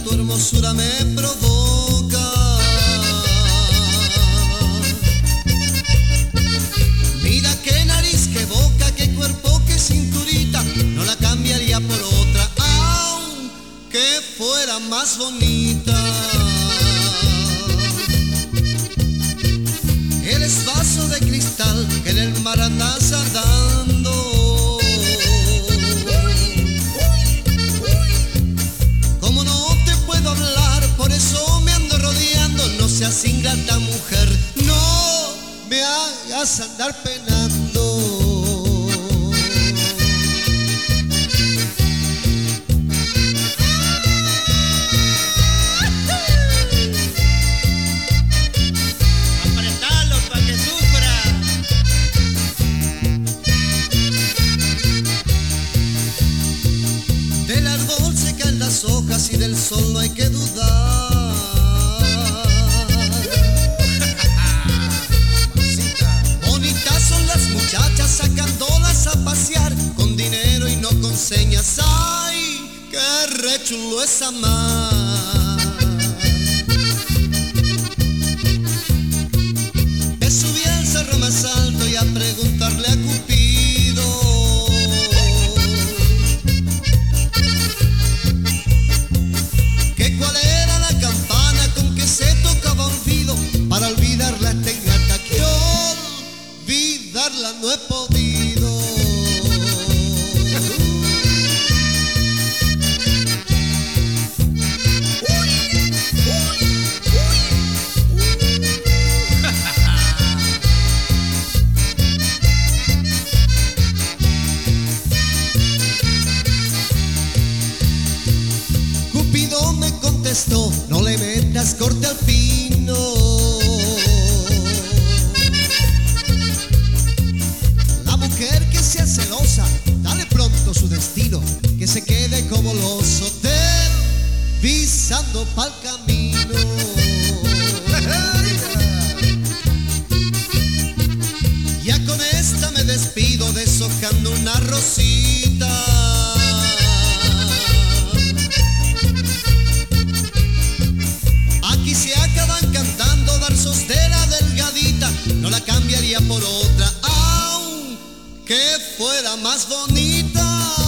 tu hermosura me provoca. Mira qué nariz, qué boca, qué cuerpo, qué cinturita, no la cambiaría por otra, aunque fuera más bonita. Eres vaso de cristal que en el mar andas andando. Como no te puedo hablar, por eso me ando rodeando. No seas ingrata mujer, no me hagas andar penando. Las hojas y del sol no hay que dudar. Bonitas son las muchachas sacándolas a pasear, con dinero y no con señas. ¡Ay, qué re chulo es amar! Me subí al cerro más alto y a preguntarle a Cupido cuál era la campana con que se tocaba olvido. Para olvidarla esta ingrata que olvidarla no he podido. Cupido me contestó, no le metas corte al pino. La mujer que sea celosa, dale pronto su destino, que se quede como los hoteles, pisando pa'l camino. Ya con esta me despido, deshojando una rosita. Aquí se acaban cantando versos de la delgadita, no la cambiaría por otra, aunque fuera más bonita.